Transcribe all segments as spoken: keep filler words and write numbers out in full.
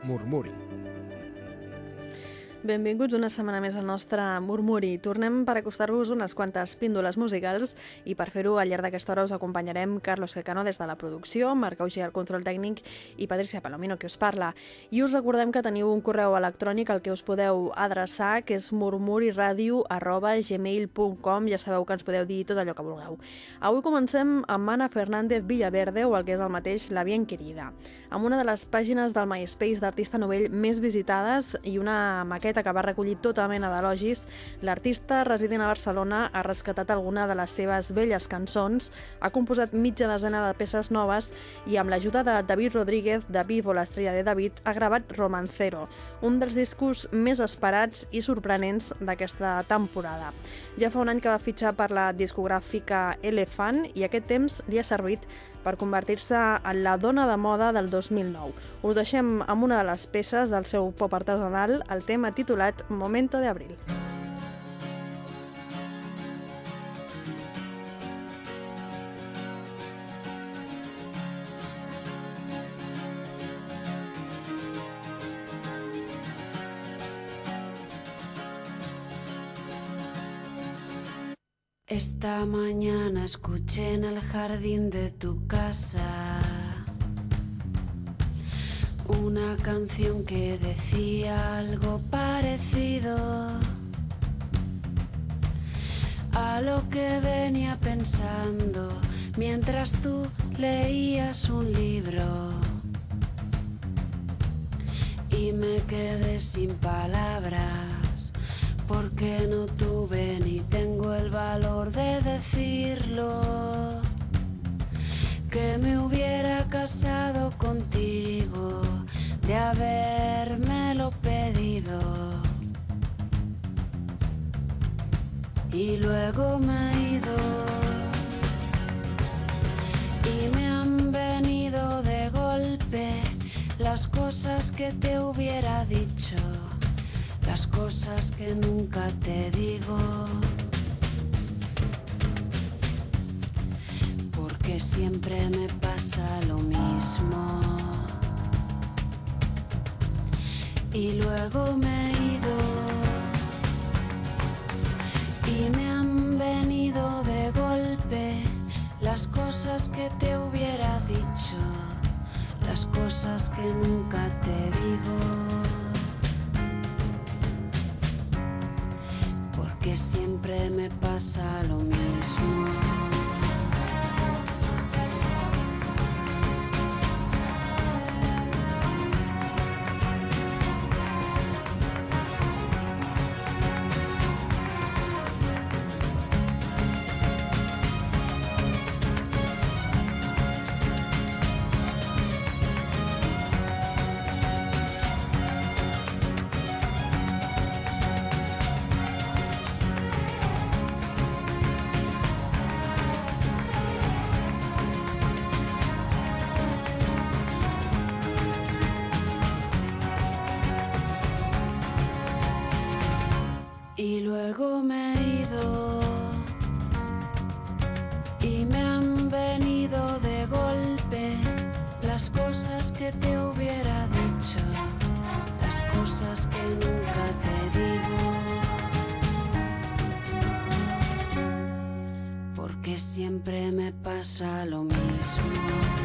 Murmuri. Benvinguts una setmana més al nostre Murmuri. Tornem per acostar-vos unes quantes píndoles musicals i per fer-ho al llarg d'aquesta hora us acompanyarem Carlos Quecano des de la producció, Marc Auger al control tècnic i Patricia Palomino que us parla. I us recordem que teniu un correu electrònic al que us podeu adreçar, que és murmuriradio arroba gmail punt com. Ja sabeu que ens podeu dir tot allò que vulgueu. Avui comencem amb Ana Fernández Villaverde, o el que és el mateix, La Bien Querida, amb una de les pàgines del MySpace d'artista novell més visitades i una maqueta que va recollir tota mena d'elogis. L'artista resident a Barcelona ha rescatat alguna de les seves velles cançons, ha composat mitja desena de peces noves i amb l'ajuda de David Rodríguez de Vivo, l'estrella de David, ha gravat Romancero, un dels discos més esperats i sorprenents d'aquesta temporada. Ja fa un any que va fitxar per la discogràfica Elefant i aquest temps li ha servit per convertir-se en la dona de moda del dos mil nou. Us deixem amb una de les peces del seu pop artesanal, el tema titulat Momento de Abril. Esta mañana escuché en el jardín de tu casa una canción que decía algo parecido a lo que venía pensando mientras tú leías un libro, y me quedé sin palabras porque no tuve ni tengo el valor de decirlo, que me hubiera casado contigo de habérmelo pedido. Y luego me he ido y me han venido de golpe las cosas que te hubiera dicho, las cosas que nunca te digo, porque siempre me pasa lo mismo. Y luego me he ido y me han venido de golpe las cosas que te hubiera dicho, las cosas que nunca te digo, que siempre me pasa lo mismo. Y luego me he ido y me han venido de golpe las cosas que te hubiera dicho, las cosas que nunca te digo, porque siempre me pasa lo mismo.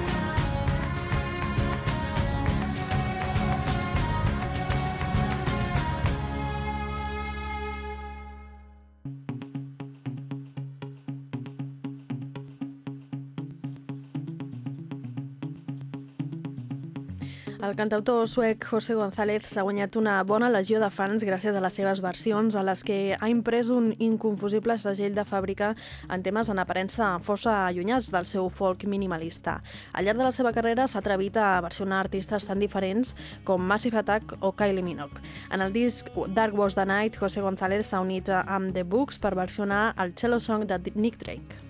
El cantautor suec José González s'ha guanyat una bona legió de fans gràcies a les seves versions, a les que ha imprès un inconfusible segell de fàbrica en temes en aparença força allunyats del seu folk minimalista. Al llarg de la seva carrera s'ha atrevit a versionar artistes tan diferents com Massive Attack o Kylie Minogue. En el disc Dark Was the Night, José González s'ha unit amb The Books per versionar el Cello Song de Nick Drake.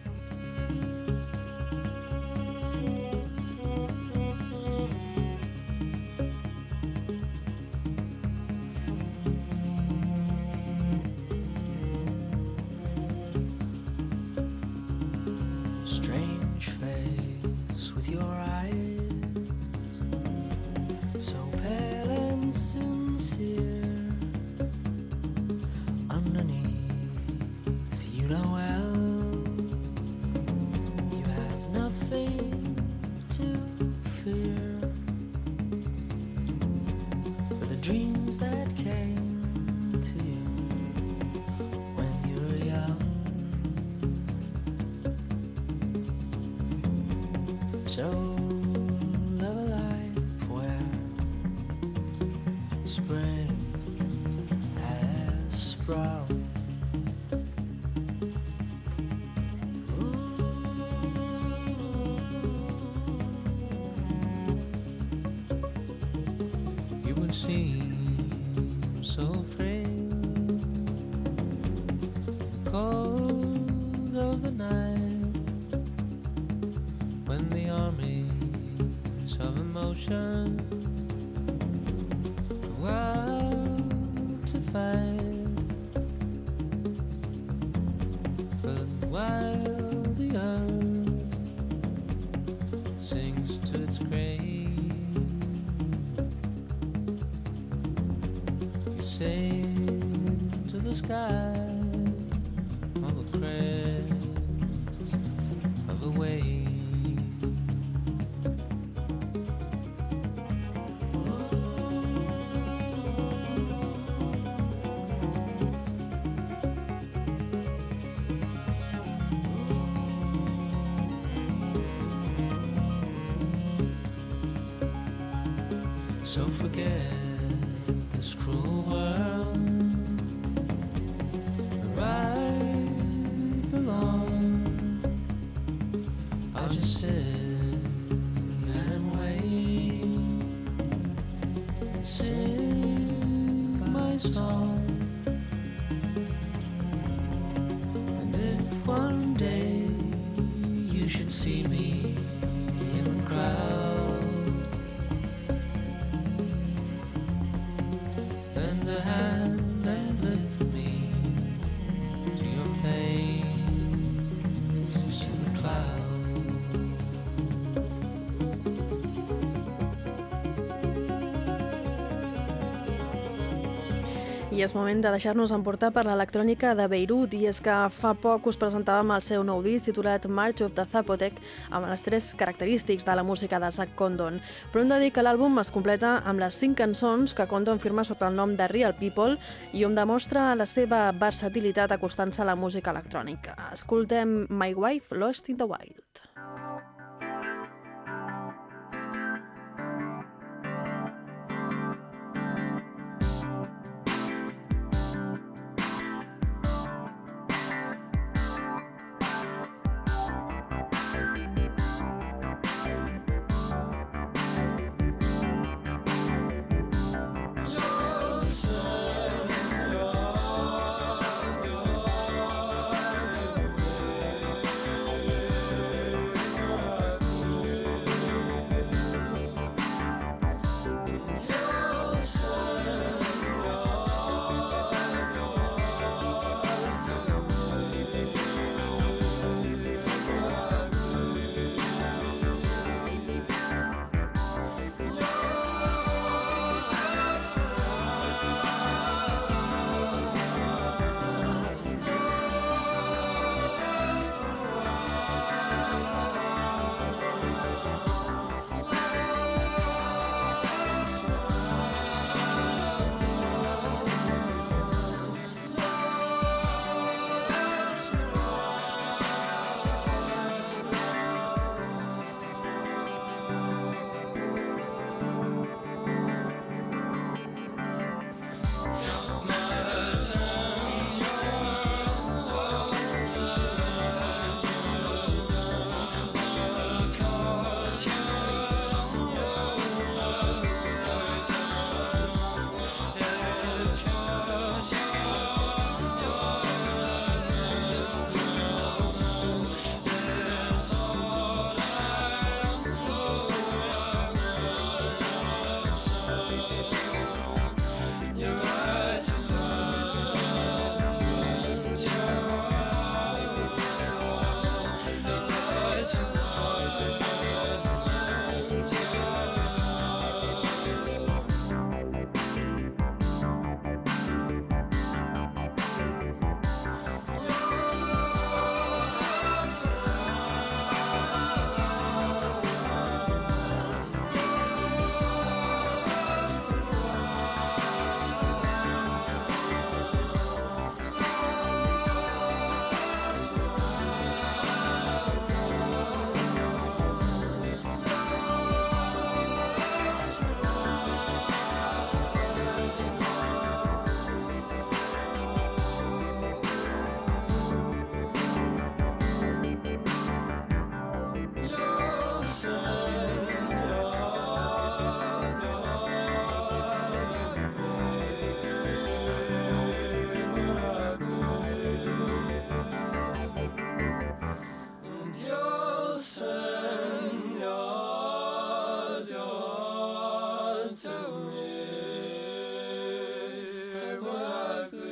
With your eyes so pale sincere. Underneath, you know well, you have nothing to fear. For the dreams that came to you when you were young. So live a life where spring has sprung. You would seem so free in the cold of the night when the armies of emotion go out to fight. But while the earth sings to its grave, you sail to the sky on the crest of a wave. So forget this cruel world where I belong. I'll just sit and wait and sing my song. And if one day you should see me in the crowd, lend a hand and lift me to your place in the cloud. I és moment de deixar-nos emportar per l'electrònica de Beirut, i és que fa poc us presentàvem el seu nou disc titulat March of the Zapotec, amb les tres característics de la música de Zack Condon. Però hem de dir que l'àlbum es completa amb les cinc cançons que Condon firma sota el nom de Real People i on demostra la seva versatilitat acostant-se a la música electrònica. Escoltem My Wife Lost in the Wild. to me. That's what I think.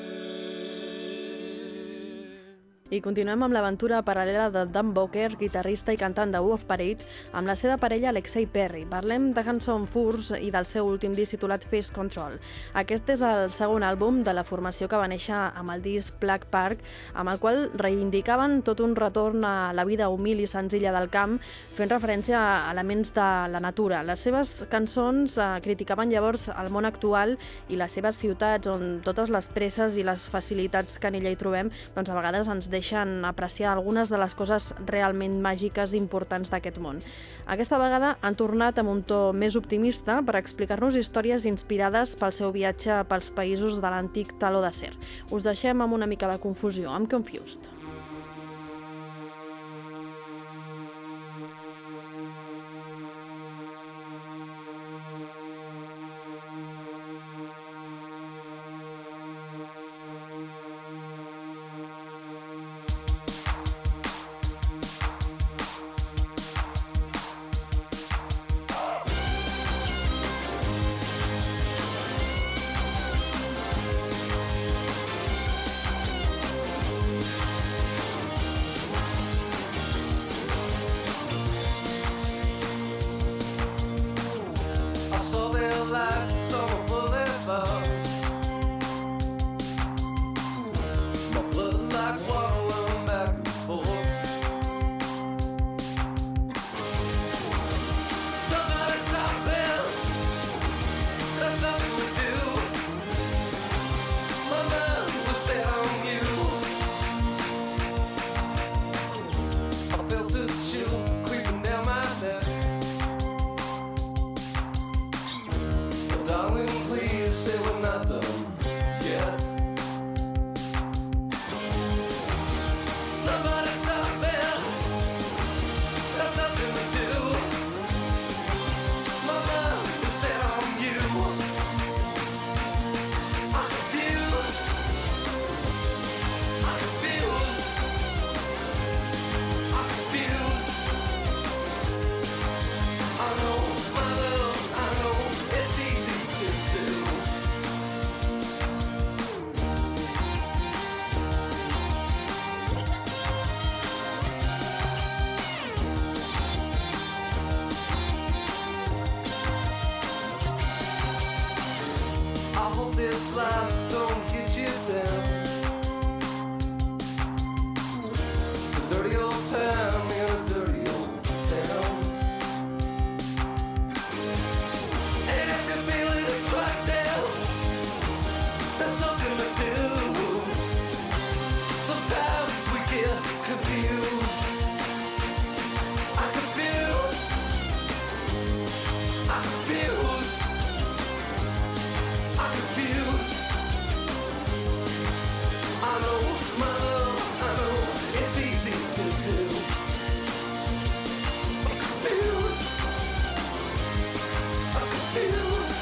I continuem amb l'aventura paral·lela de Dan Boker, guitarrista i cantant de Wolf Parade, amb la seva parella Alexei Perry. Parlem de Hanson Furs i del seu últim disc titulat Face Control. Aquest és el segon àlbum de la formació que va néixer amb el disc Black Park, amb el qual reivindicaven tot un retorn a la vida humil i senzilla del camp, fent referència a elements de la natura. Les seves cançons eh, criticaven llavors el món actual i les seves ciutats, on totes les presses i les facilitats que en ella hi trobem, doncs a vegades ens deixen apreciar algunes de les coses realment màgiques importants d'aquest món. Aquesta vegada han tornat amb un to més optimista per explicar-nos històries inspirades pel seu viatge pels països de l'antic taló d'acer. Us deixem amb una mica de confusió, amb Confused. This life don't get you down. It's a dirty old town in a dirty old town. And if you feel it, it's right down. There's nothing to do. Sometimes we get confused. I confuse. I confuse. I confuse. I know, my love, I know it's easy to do. I'm confused. I'm confused.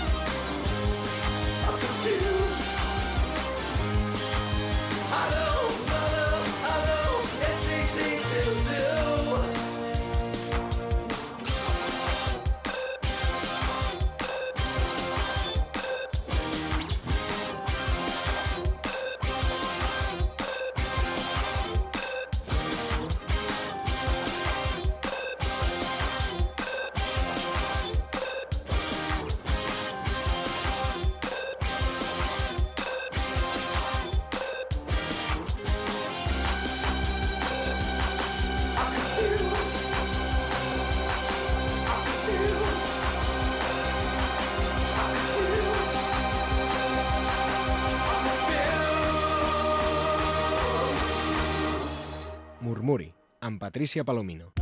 I'm confused. I know, my love, I know it's easy to do. Murmuri, amb Patricia Palomino.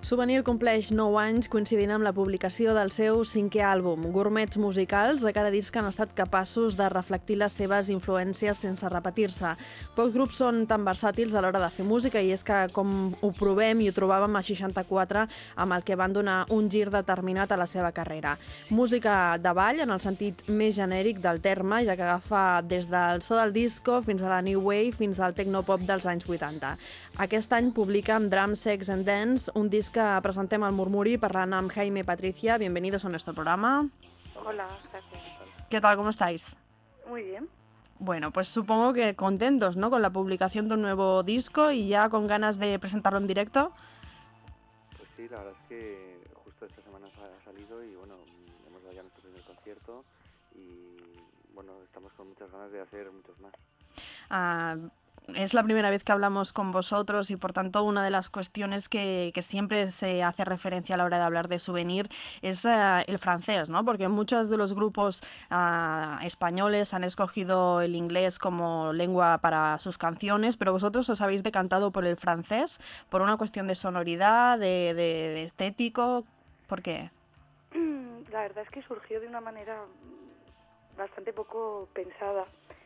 Souvenir compleix nou anys coincidint amb la publicació del seu cinquè àlbum. Gourmets musicals, a cada disc han estat capaços de reflectir les seves influències sense repetir-se. Pocs grups són tan versàtils a l'hora de fer música i és que, com ho provem i ho trobàvem a seixanta-quatre, amb el que van donar un gir determinat a la seva carrera. Música de ball, en el sentit més genèric del terme, ja que agafa des del so del disco fins a la new wave fins al tecnopop dels anys vuitanta. Aquest any publica amb Drum, Sex and Dance un disc que presentem al Murmuri parlant amb Jaime Patricia. Bienvenidos a nuestro programa. Hola, gracias. ¿Qué tal? ¿Cómo estáis? Muy bien. Bueno, pues supongo que contentos, ¿no? Con la publicación de un nuevo disco y ya con ganas de presentarlo en directo. Pues sí, la verdad es que justo esta semana ha salido y bueno, hemos dado ya nuestro primer concierto y bueno, estamos con muchas ganas de hacer muchos más. Ah... Es la primera vez que hablamos con vosotros y por tanto una de las cuestiones que, que siempre se hace referencia a la hora de hablar de Souvenir es uh, el francés, ¿no? Porque muchos de los grupos uh, españoles han escogido el inglés como lengua para sus canciones, pero vosotros os habéis decantado por el francés por una cuestión de sonoridad, de, de, de estético. ¿Por qué? La verdad es que surgió de una manera bastante poco pensada,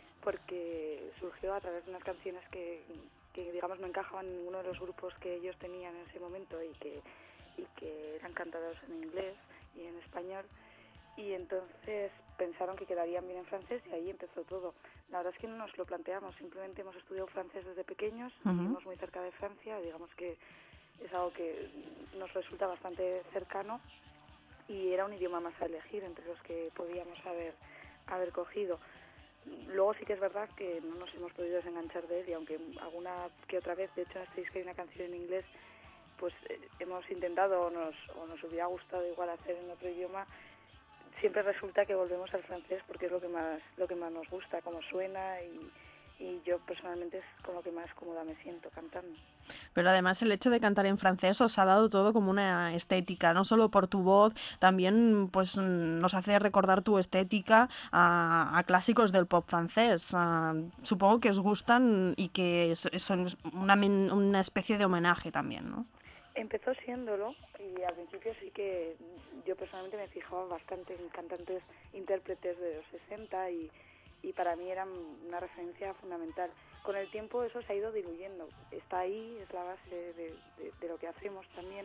porque surgió a través de unas canciones que, que digamos no encajaban en ninguno de los grupos que ellos tenían en ese momento y que, y que eran cantados en inglés y en español, y entonces pensaron que quedarían bien en francés y ahí empezó todo. La verdad es que no nos lo planteamos, simplemente hemos estudiado francés desde pequeños, uh-huh. Vivimos muy cerca de Francia, digamos que es algo que nos resulta bastante cercano y era un idioma más a elegir entre los que podíamos haber, haber cogido. Luego sí que es verdad que no nos hemos podido desenganchar de él y aunque alguna que otra vez, de hecho en este disco hay una canción en inglés, pues eh, hemos intentado o nos, o nos hubiera gustado igual hacer en otro idioma, siempre resulta que volvemos al francés porque es lo que más, lo que más nos gusta, cómo suena y, y yo personalmente es con lo que más cómoda me siento cantando. Pero además el hecho de cantar en francés os ha dado todo como una estética, no solo por tu voz, también pues nos hace recordar tu estética a, a clásicos del pop francés. Uh, supongo que os gustan y que son una, una especie de homenaje también, ¿no? Empezó siéndolo y al principio sí que yo personalmente me fijaba bastante en cantantes intérpretes de los sesenta y, y para mí eran una referencia fundamental. Con el tiempo eso se ha ido diluyendo, está ahí, es la base de, de, de lo que hacemos también.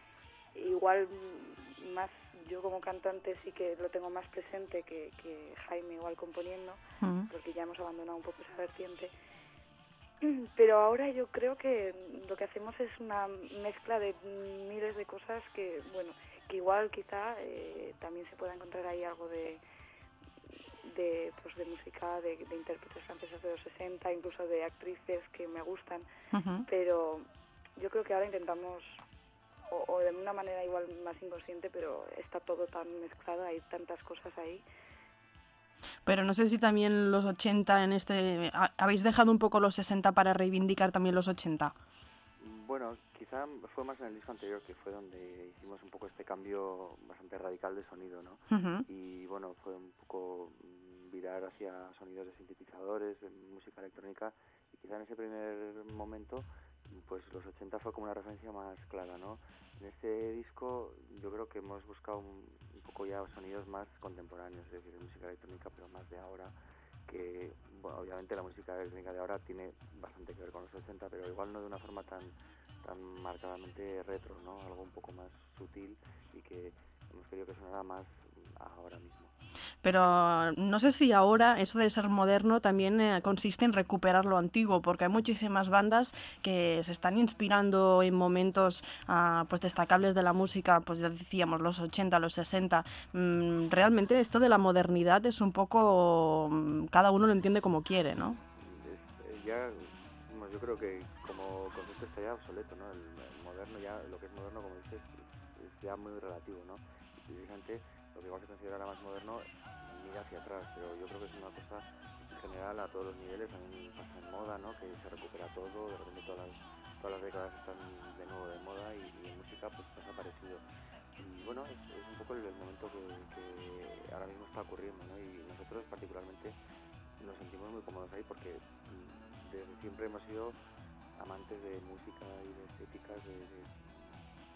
Igual más yo como cantante sí que lo tengo más presente que, que Jaime igual componiendo, uh-huh. Porque ya hemos abandonado un poco esa vertiente. Pero ahora yo creo que lo que hacemos es una mezcla de miles de cosas que, bueno, que igual quizá eh, también se pueda encontrar ahí algo de... de pues de música de, de intérpretes franceses de los sesenta, incluso de actrices que me gustan, uh-huh. Pero yo creo que ahora intentamos o, o de una manera igual más inconsciente, pero está todo tan mezclado, hay tantas cosas ahí. Pero no sé si también los ochenta en este habéis dejado un poco los sesenta para reivindicar también los ochenta. Bueno, quizá fue más en el disco anterior, que fue donde hicimos un poco este cambio bastante radical de sonido, ¿no? Uh-huh. Y bueno, fue un poco virar hacia sonidos de sintetizadores, de música electrónica, y quizá en ese primer momento, pues los ochenta fue como una referencia más clara, ¿no? En este disco yo creo que hemos buscado un, un poco ya sonidos más contemporáneos, es decir, música electrónica, pero más de ahora, que bueno, obviamente la música electrónica de ahora tiene bastante que ver con los ochenta, pero igual no de una forma tan tan marcadamente retro, ¿no? Algo un poco más sutil y que hemos querido que sonara más ahora mismo. Pero no sé si ahora eso de ser moderno también eh, consiste en recuperar lo antiguo, porque hay muchísimas bandas que se están inspirando en momentos uh, pues destacables de la música, pues ya decíamos los ochenta, los sesenta. Mm, realmente esto de la modernidad es un poco, um, cada uno lo entiende como quiere, ¿no? Es, eh, ya, bueno, yo creo que como concepto está ya obsoleto, ¿no? El, el moderno ya, lo que es moderno, como dices, es, es ya muy relativo, ¿no? Y precisamente lo que igual se considera más moderno mira hacia atrás, pero yo creo que es una cosa en general a todos los niveles. También pasa en moda, ¿no? Que se recupera todo, de repente todas las, todas las décadas están de nuevo de moda y, y en música pues pasa parecido. Y bueno, es, es un poco el, el momento que, que ahora mismo está ocurriendo, ¿no? Y nosotros particularmente nos sentimos muy cómodos ahí porque desde siempre hemos sido amantes de música y de estéticas de, de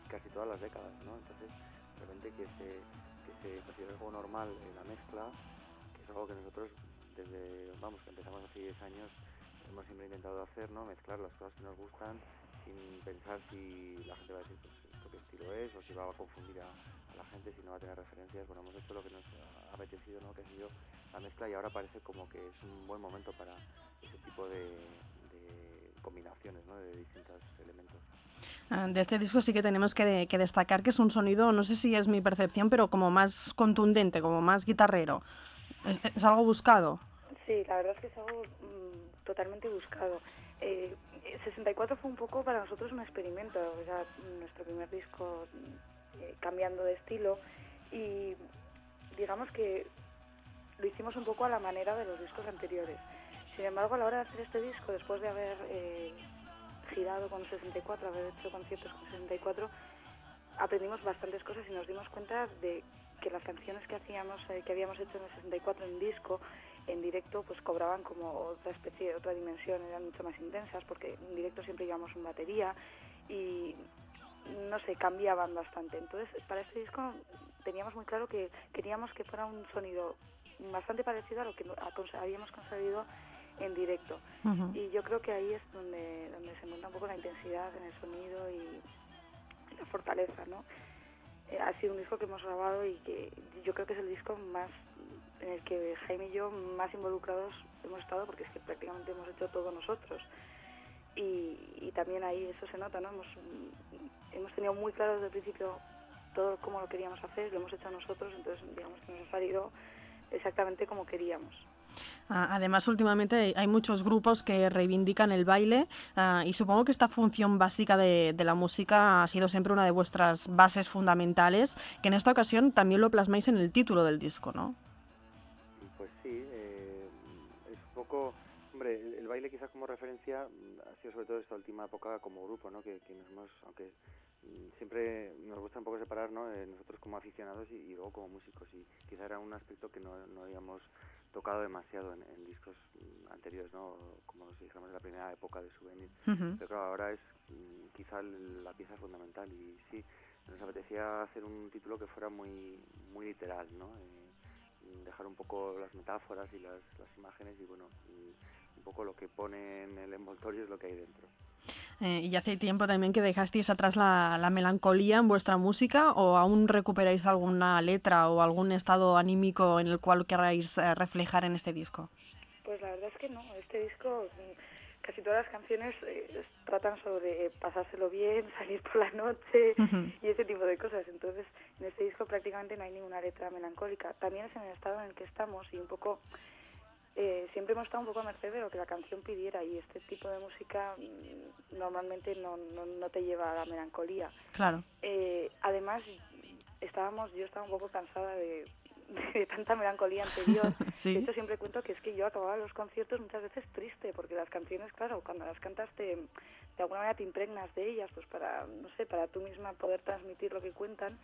casi todas las décadas, ¿no? Entonces, de repente que se, que se considere algo normal en la mezcla, que es algo que nosotros desde, vamos, que empezamos hace diez años, hemos siempre intentado hacer, ¿no? Mezclar las cosas que nos gustan sin pensar si la gente va a decir, pues, esto qué estilo es, o si va a confundir a, a la gente, si no va a tener referencias. Bueno, hemos hecho lo que nos ha apetecido, ¿no? Que ha sido la mezcla, y ahora parece como que es un buen momento para ese tipo de, de combinaciones, ¿no? De distintos elementos. De este disco sí que tenemos que, de, que destacar que es un sonido, no sé si es mi percepción, pero como más contundente, como más guitarrero. ¿Es, es algo buscado? Sí, la verdad es que es algo mmm, totalmente buscado. Eh, sesenta y cuatro fue un poco para nosotros un experimento, o sea, nuestro primer disco eh, cambiando de estilo, y digamos que lo hicimos un poco a la manera de los discos anteriores. Sin embargo, a la hora de hacer este disco, después de haber eh, girado con sesenta y cuatro, haber hecho conciertos con sesenta y cuatro, aprendimos bastantes cosas y nos dimos cuenta de que las canciones que hacíamos, eh, que habíamos hecho en el sesenta y cuatro en disco, en directo, pues cobraban como otra especie, otra dimensión, eran mucho más intensas, porque en directo siempre llevamos una batería y, no sé, cambiaban bastante. Entonces, para este disco teníamos muy claro que queríamos que fuera un sonido bastante parecido a lo que habíamos conseguido en directo. Uh-huh. Y yo creo que ahí es donde, donde se encuentra un poco la intensidad en el sonido y la fortaleza, ¿no? Eh, ha sido un disco que hemos grabado y que yo creo que es el disco más en el que Jaime y yo más involucrados hemos estado, porque es que prácticamente hemos hecho todo nosotros. Y, y también ahí eso se nota, ¿no? Hemos, hemos tenido muy claro desde el principio todo cómo lo queríamos hacer, lo hemos hecho nosotros, entonces digamos que nos ha salido exactamente como queríamos. Además, últimamente hay muchos grupos que reivindican el baile uh, y supongo que esta función básica de, de la música ha sido siempre una de vuestras bases fundamentales, que en esta ocasión también lo plasmáis en el título del disco, ¿no? Pues sí, eh, es un poco... Hombre, el, el baile quizás como referencia ha sido sobre todo esta última época como grupo, ¿no? Que, que nos hemos... aunque siempre nos gusta un poco separar, ¿no? Eh, nosotros como aficionados y, y luego como músicos, y quizá era un aspecto que no, no habíamos tocado demasiado en, en discos anteriores, ¿no? Como si dijéramos en la primera época de Souvenir. Uh-huh. Pero claro, ahora es mm, quizá la pieza fundamental, y sí, nos apetecía hacer un título que fuera muy muy literal, ¿no? Eh, dejar un poco las metáforas y las, las imágenes, y bueno, y un poco lo que pone en el envoltorio es lo que hay dentro. Eh, ¿Y hace tiempo también que dejasteis atrás la, la melancolía en vuestra música, o aún recuperáis alguna letra o algún estado anímico en el cual queráis eh, reflejar en este disco? Pues la verdad es que no, este disco, casi todas las canciones eh, tratan sobre pasárselo bien, salir por la noche uh-huh. y ese tipo de cosas. Entonces, en este disco prácticamente no hay ninguna letra melancólica. También es en el estado en el que estamos, y un poco... Eh, siempre hemos estado un poco a merced de lo que la canción pidiera, y este tipo de música mmm, normalmente no, no, no te lleva a la melancolía. Claro. Eh, además, estábamos, yo estaba un poco cansada de, de tanta melancolía anterior. ¿Sí? De hecho, siempre cuento que es que yo acababa los conciertos muchas veces triste, porque las canciones, claro, cuando las cantas te, de alguna manera te impregnas de ellas, pues para, no sé, para tú misma poder transmitir lo que cuentan.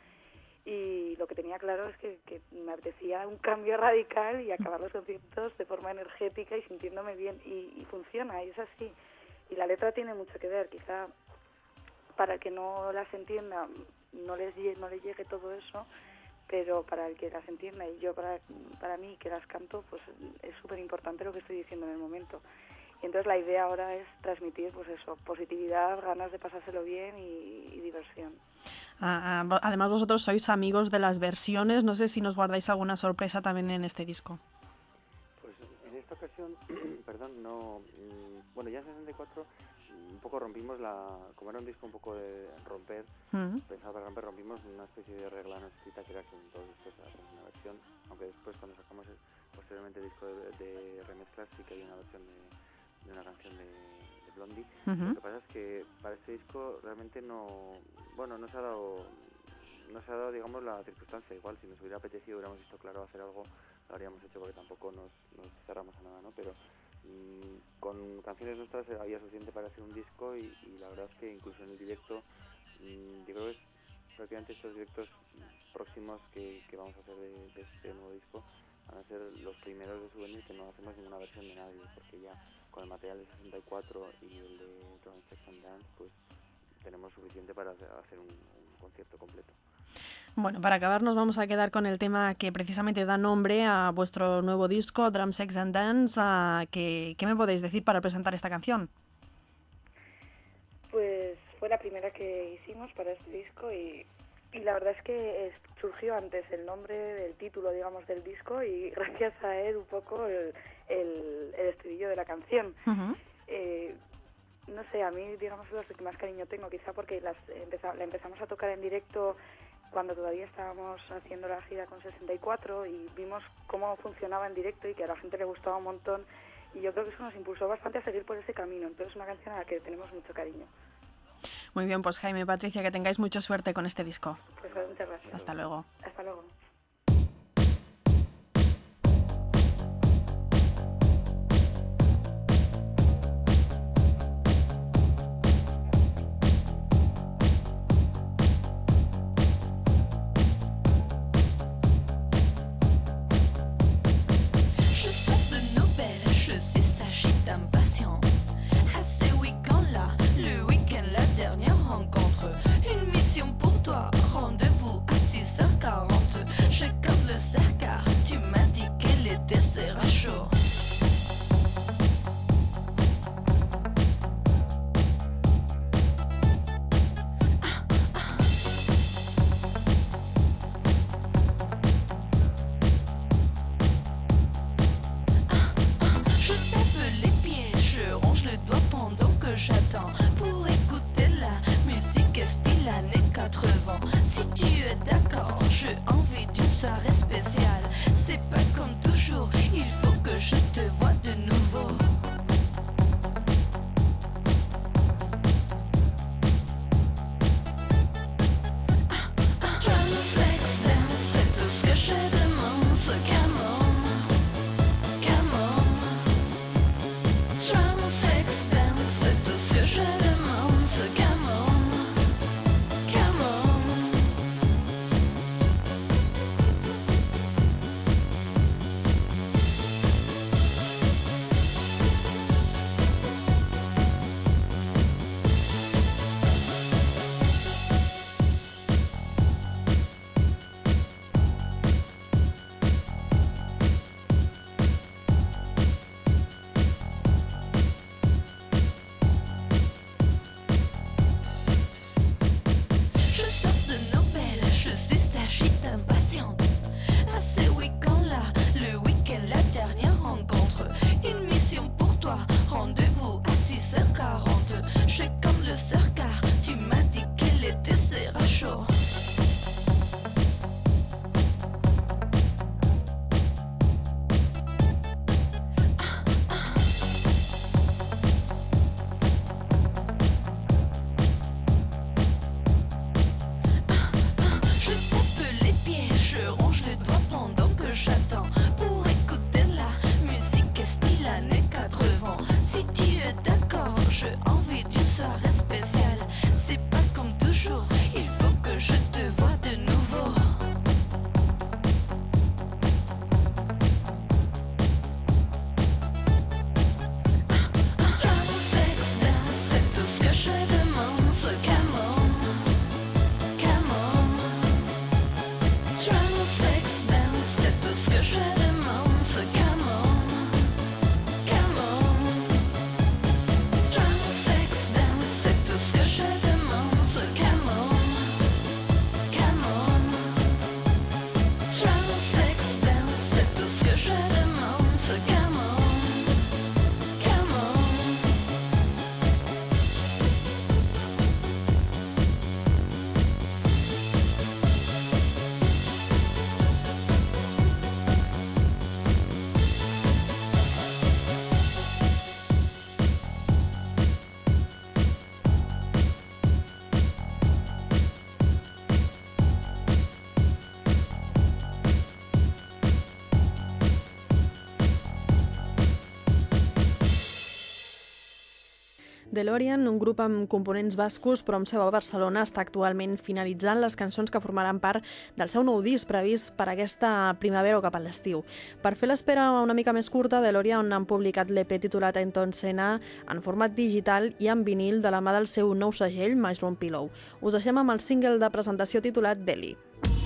Y lo que tenía claro es que, que me apetecía un cambio radical y acabar los conciertos de forma energética y sintiéndome bien, y, y funciona, y es así. Y la letra tiene mucho que ver, quizá para el que no las entienda no les llegue, no les llegue todo eso, pero para el que las entienda, y yo para, para mí que las canto, pues es súper importante lo que estoy diciendo en el momento. Y entonces la idea ahora es transmitir, pues eso, positividad, ganas de pasárselo bien y, y diversión. Además, vosotros sois amigos de las versiones. No sé si nos guardáis alguna sorpresa también en este disco. Pues en esta ocasión, perdón, no... Bueno, ya en sesenta y cuatro un poco rompimos la... Como era un disco un poco de romper, uh-huh. pensado para romper, rompimos una especie de regla no escrita, que era que en todos los discos hacemos una versión, aunque después cuando sacamos el, posteriormente el disco de, de remezclas sí que hay una versión de, de una canción de... Blondie. Uh-huh. Lo que pasa es que para este disco realmente no, bueno, no se ha dado, no se ha dado, digamos, la circunstancia. Igual si nos hubiera apetecido, hubiéramos visto claro hacer algo, lo habríamos hecho, porque tampoco nos, nos cerramos a nada, ¿no? Pero mmm, con canciones nuestras había suficiente para hacer un disco, y, y la verdad es que incluso en el directo, mmm, yo creo que es prácticamente estos directos próximos que, que vamos a hacer de, de este nuevo disco van a ser los primeros de Souvenir que no hacemos ninguna versión de nadie, porque ya con el material de sesenta y cuatro y el de Drum Sex and Dance, pues tenemos suficiente para hacer un, un concierto completo. Bueno, para acabar nos vamos a quedar con el tema que precisamente da nombre a vuestro nuevo disco, Drum, Sex and Dance. Uh, ¿qué, ¿Qué me podéis decir para presentar esta canción? Pues fue la primera que hicimos para este disco y, y la verdad es que es, surgió antes el nombre del título, digamos, del disco y gracias a él un poco el, el, el estribillo de la canción. Uh-huh. Eh, no sé, a mí, digamos, es lo que más cariño tengo, quizá porque las empeza, la empezamos a tocar en directo cuando todavía estábamos haciendo la gira con sesenta y cuatro y vimos cómo funcionaba en directo y que a la gente le gustaba un montón y yo creo que eso nos impulsó bastante a seguir por ese camino. Entonces es una canción a la que tenemos mucho cariño. Muy bien, pues Jaime, Patricia, que tengáis mucha suerte con este disco. Pues muchas gracias. Hasta luego. Hasta luego. DeLorean, un grup amb components bascos però amb seu a Barcelona, està actualment finalitzant les cançons que formaran part del seu nou disc previst per aquesta primavera o cap a l'estiu. Per fer l'espera una mica més curta, DeLorean han publicat l'E P titulat Anton Senna en format digital i en vinil de la mà del seu nou segell, Mushroom Pillow. Us deixem amb el single de presentació titulat Delhi.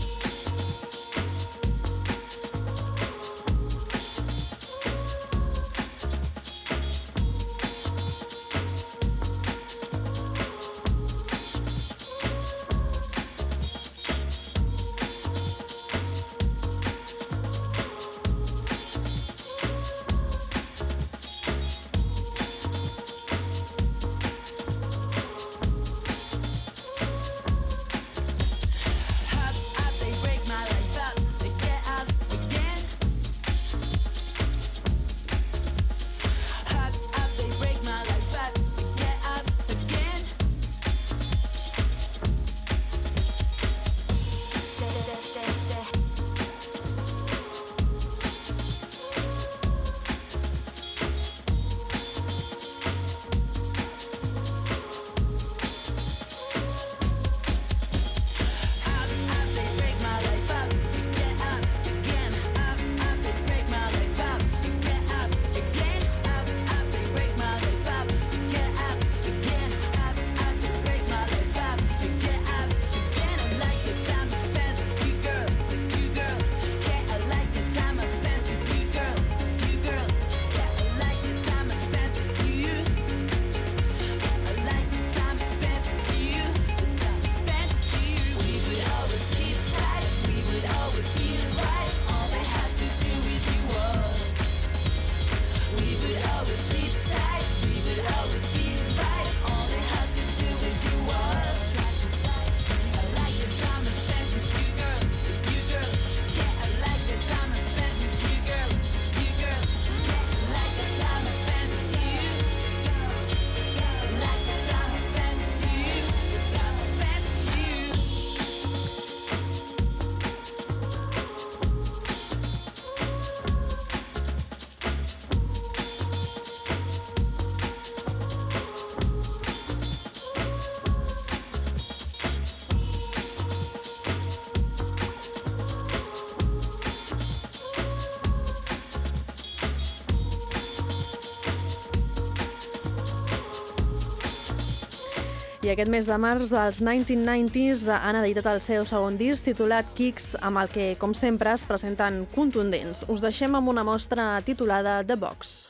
I aquest mes de març, els nineteen nineties han editat el seu segon disc titulat Kicks, amb el que, com sempre, es presenten contundents. Us deixem amb una mostra titulada The Box.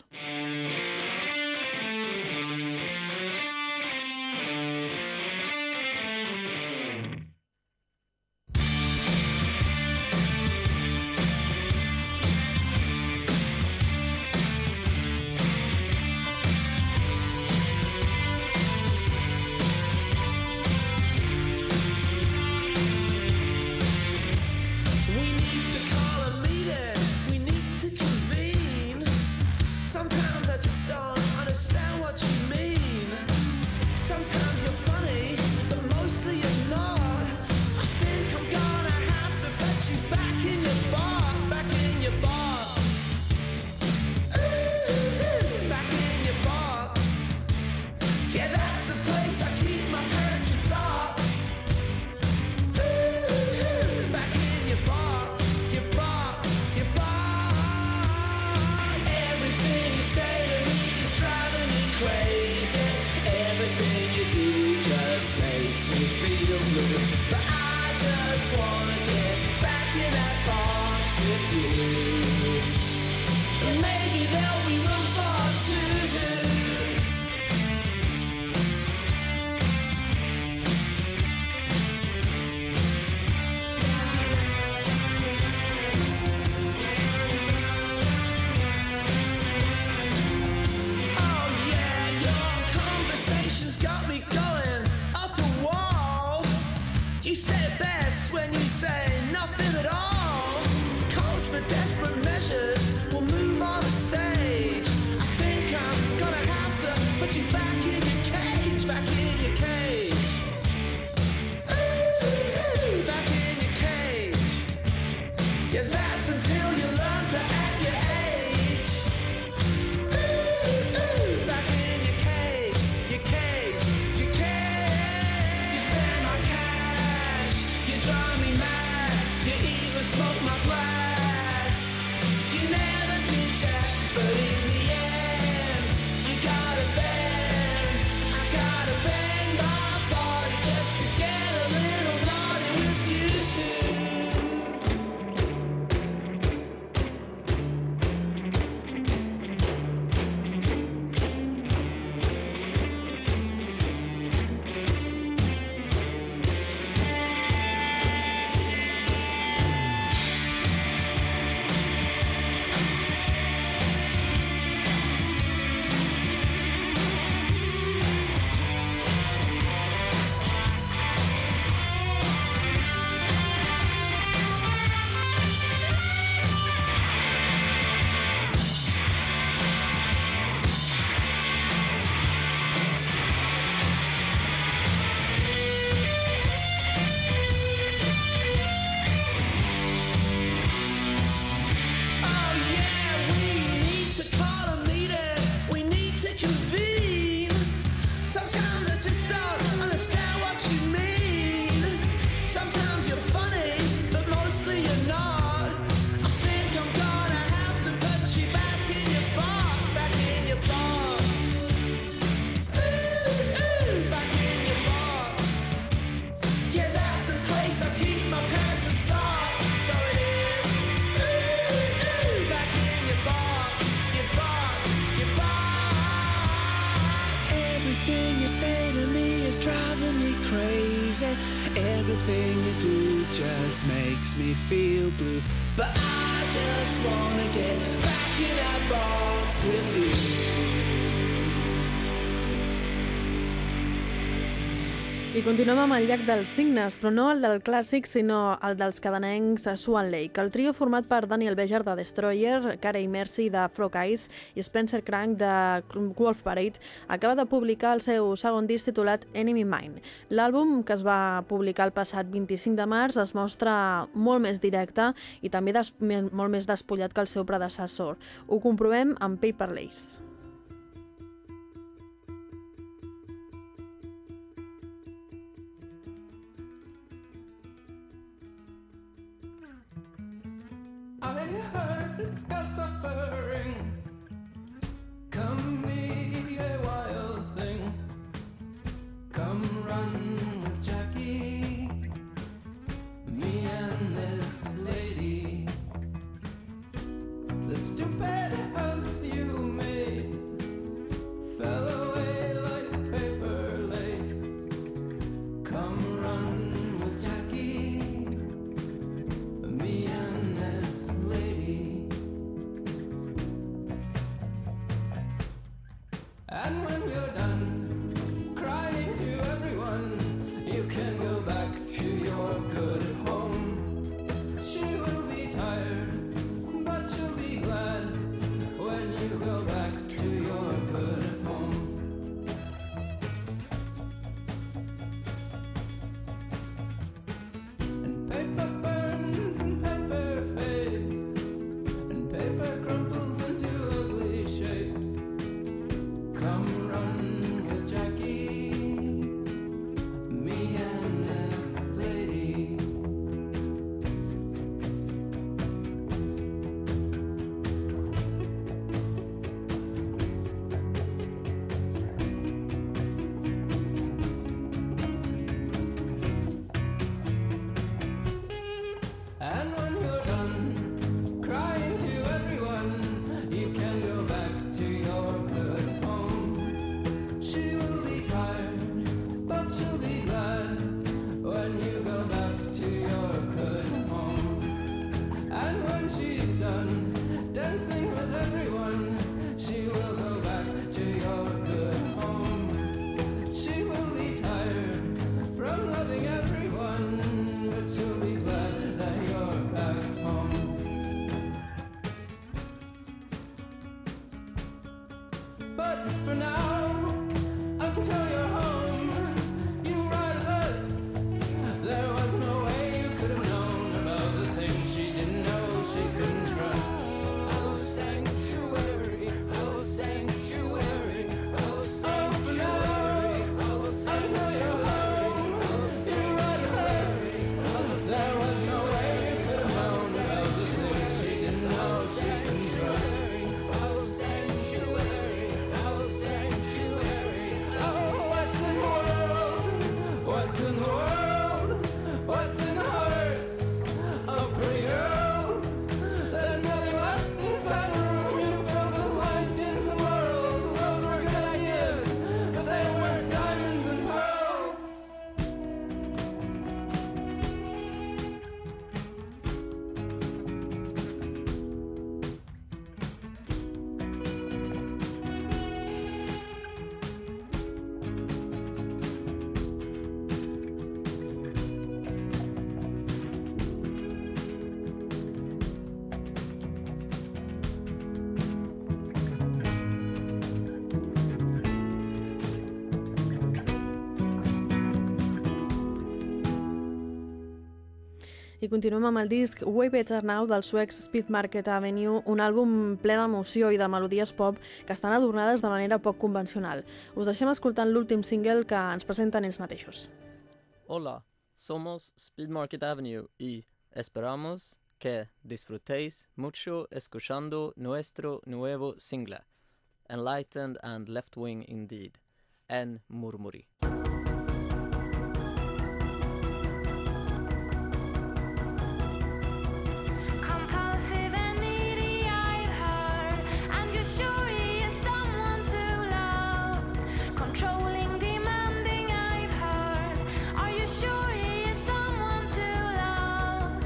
You can't this makes me feel blue. But I just wanna get back in that box with you. I continuem amb el llac dels Cignes, però no el del clàssic, sinó el dels cadenencs Swan Lake. El trio format per Daniel Bejar de Destroyer, Carey Mercy de Frog Eyes i Spencer Crank de Wolf Parade acaba de publicar el seu segon disc titulat Enemy Mine. L'àlbum, que es va publicar el passat vint-i-cinc de març, es mostra molt més directe i també des molt més despullat que el seu predecessor. Ho comprovem amb Paper Lace. I heard you're suffering. Come be a wild thing. Come run with Jackie, me and this lady. The stupid house you made fell away like paper lace. Come run with Jackie, me and this lady. And when we're done crying to everyone, you can go back to your good home. She will be tired, but she'll be glad when you go back to your good home. And paper burns and paper fades, and paper crumples into ugly shapes. Come run with Jackie, me and this lady. And when you're done crying to everyone, you can go back to your good home. She will be tired, but she'll be glad when you go back to your good home. And when she's done dancing with everyone, she will go back to your good home. She will be tired from loving everyone, but she'll be glad that you're back home. But for now, until you're home, you ride with us. There was no way you could have known about the things she didn't know she couldn't trust. Oh, sanctuary, oh, sanctuary, oh, sanctuary. Oh, for now, until you're home, you ride with us. There was no way you could have known about the things she didn't know she couldn't trust. Oh, sanctuary, oh, sanctuary. Oh, what's in the world? What's in the world? What's in the hearts of pretty girls? There's nothing left inside the room. You filled with lime skins and laurels. Those were good ideas, but they weren't diamonds and pearls. I continuem amb el disc Way Better Now dels suecs Speed Market Avenue, un àlbum ple d'emoció i de melodies pop que estan adornades de manera poc convencional. Us deixem escoltant l'últim single que ens presenten ells mateixos. Hola, somos Speed Market Avenue y esperamos que disfrutéis mucho escuchando nuestro nuevo single, Enlightened and Left Wing Indeed, en Murmuri. Compulsive and needy, I've heard, and you're sure he is someone to love. Controlling, demanding, I've heard. Are you sure he is someone to love?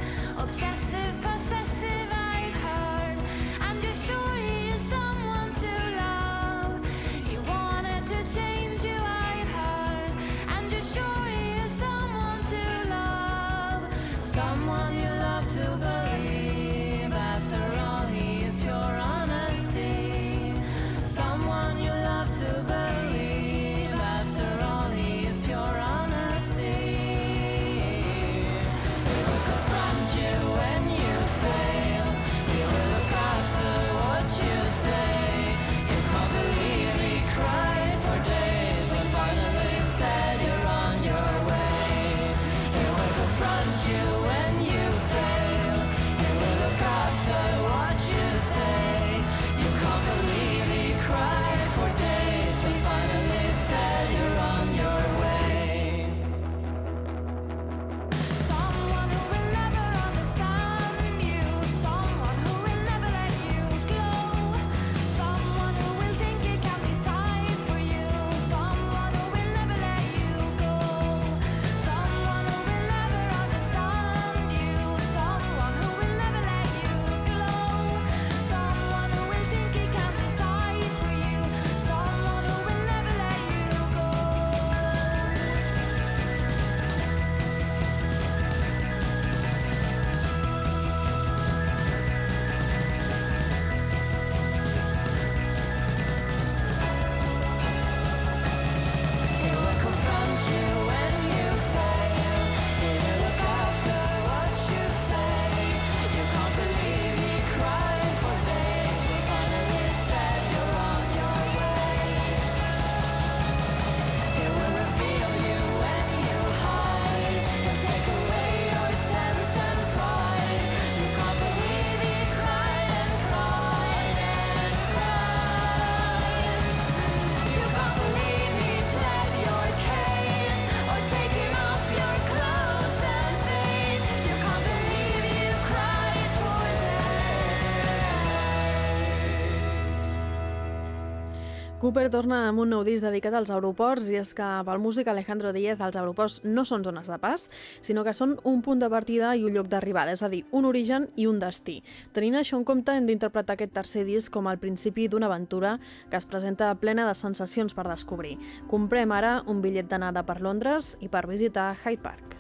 Cooper torna amb un nou disc dedicat als aeroports, i és que pel músic Alejandro Díez els aeroports no són zones de pas, sinó que són un punt de partida i un lloc d'arribada, és a dir, un origen i un destí. Tenint això en compte, hem d'interpretar aquest tercer disc com el principi d'una aventura que es presenta plena de sensacions per descobrir. Comprem ara un bitllet d'anada per Londres i per visitar Hyde Park.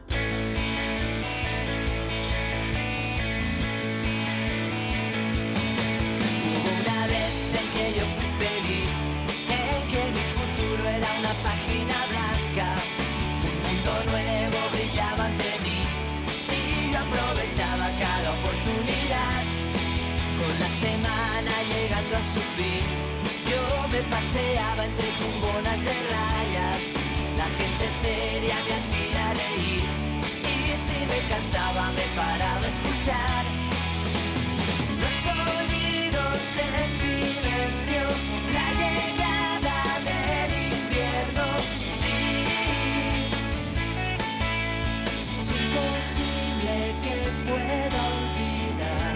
Página blanca, un mundo nuevo brillaba ante mí y yo aprovechaba cada oportunidad. Con la semana llegando a su fin, yo me paseaba entre tumbonas de rayas. La gente seria me hacía reír y si me cansaba me paraba a escuchar los sonidos del silencio, la llegada del invierno. Sí, es imposible que pueda olvidar.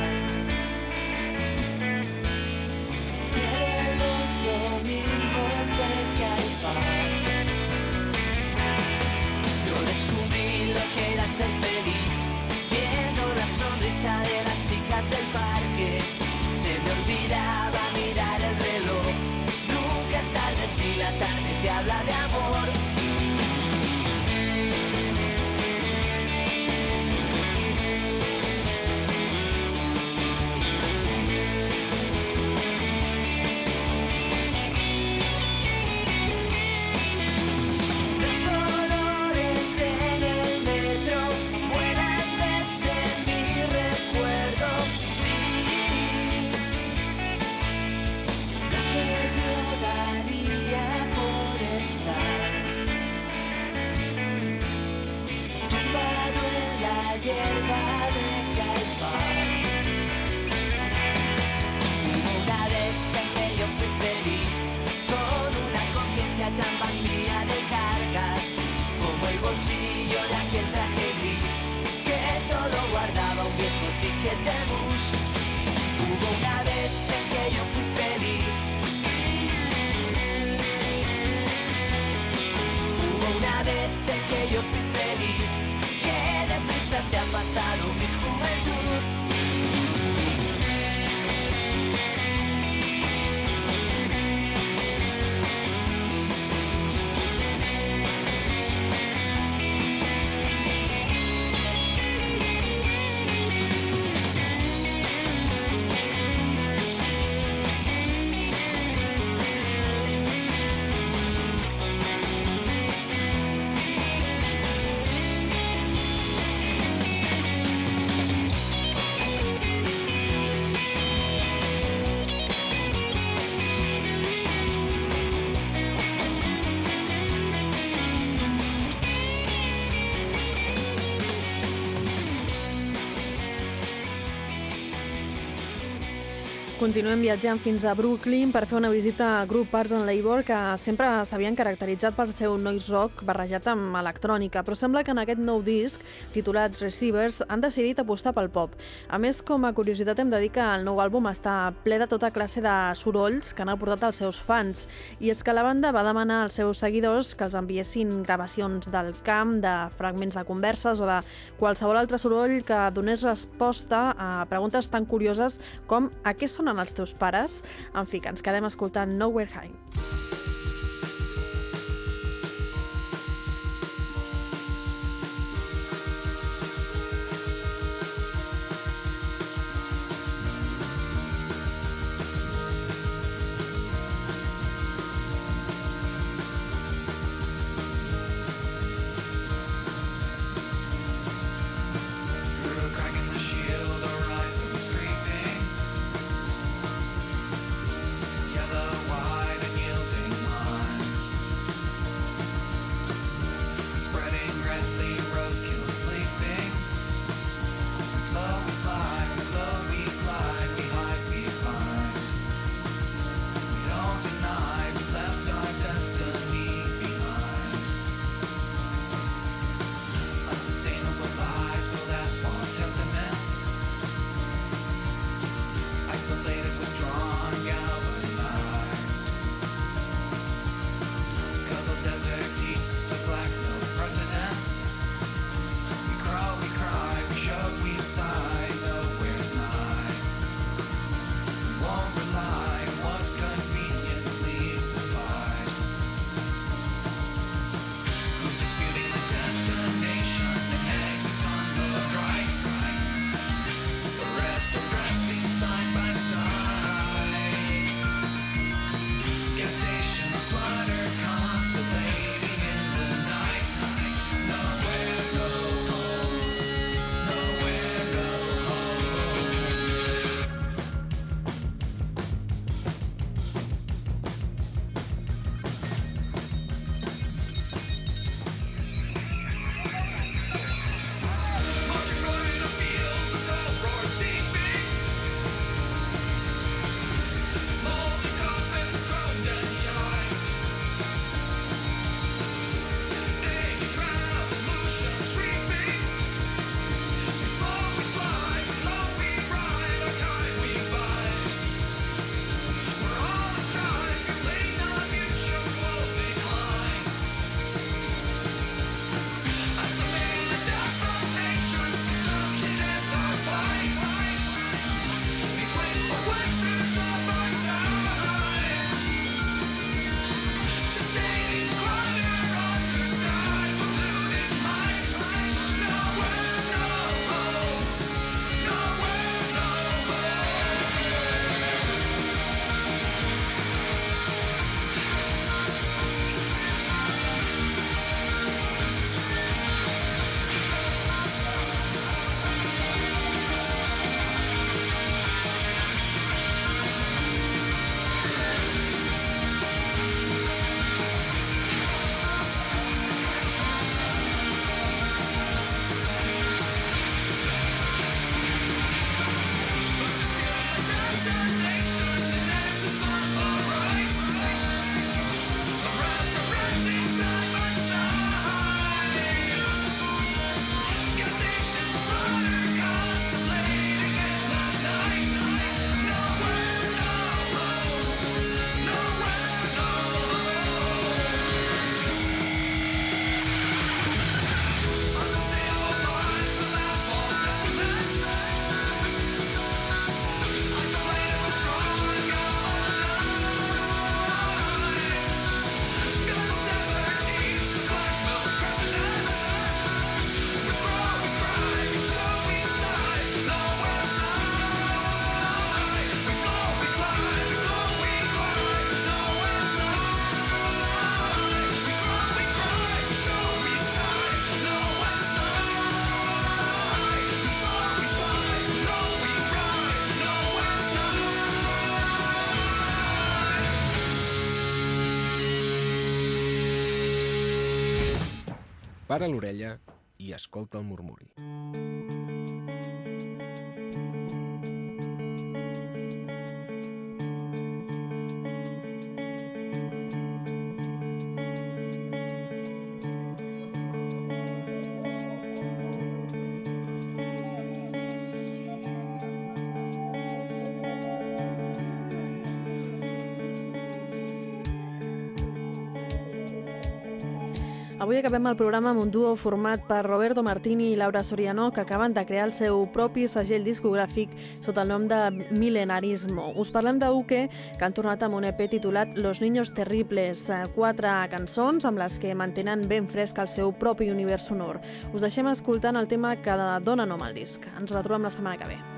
Quiero los domingos de Hyde Park. Yo descubrí lo que era ser feliz, viendo la sonrisa de las chicas del parque. Se me olvidaba mirar el reloj. Nunca es tarde si la tarde te habla de amor. Los olores en el metro vuelan desde mi recuerdo. Sí, lo que yo daría por estar tumbado en la hierba de Hyde Park. Hubo una vez en que yo fui feliz, con una conciencia tan vacía de cargas, como el bolsillo de aquel traje gris, que solo guardaba un viejo ticket de bus. Hubo una vez en que yo fui feliz. Hubo una vez en que yo fui feliz, que deprisa se ha pasado mi juventud. Continuem viatjant fins a Brooklyn per fer una visita al grup Parts and Labor, que sempre s'havien caracteritzat per ser un noise rock barrejat amb electrònica, però sembla que en aquest nou disc, titulat Receivers, han decidit apostar pel pop. A més, com a curiositat hem de dir que el nou àlbum està ple de tota classe de sorolls que han aportat els seus fans, i és que la banda va demanar als seus seguidors que els enviessin gravacions del camp, de fragments de converses o de qualsevol altre soroll que donés resposta a preguntes tan curioses com a què sonen els teus pares? En fi, que ens quedem escoltant Nowhere High. Yellow, white, and yielding Para l'orella i escolta el murmuri. Avui acabem el programa amb un duo format per Roberto Martini i Laura Soriano, que acaben de crear el seu propi segell discogràfic sota el nom de Milenarismo. Us parlem de Uke, que han tornat amb un E P titulat Los Niños Terribles, quatre cançons amb les que mantenen ben fresc el seu propi univers sonor. Us deixem escoltant el tema que dona nom al disc. Ens retrobem la setmana que ve.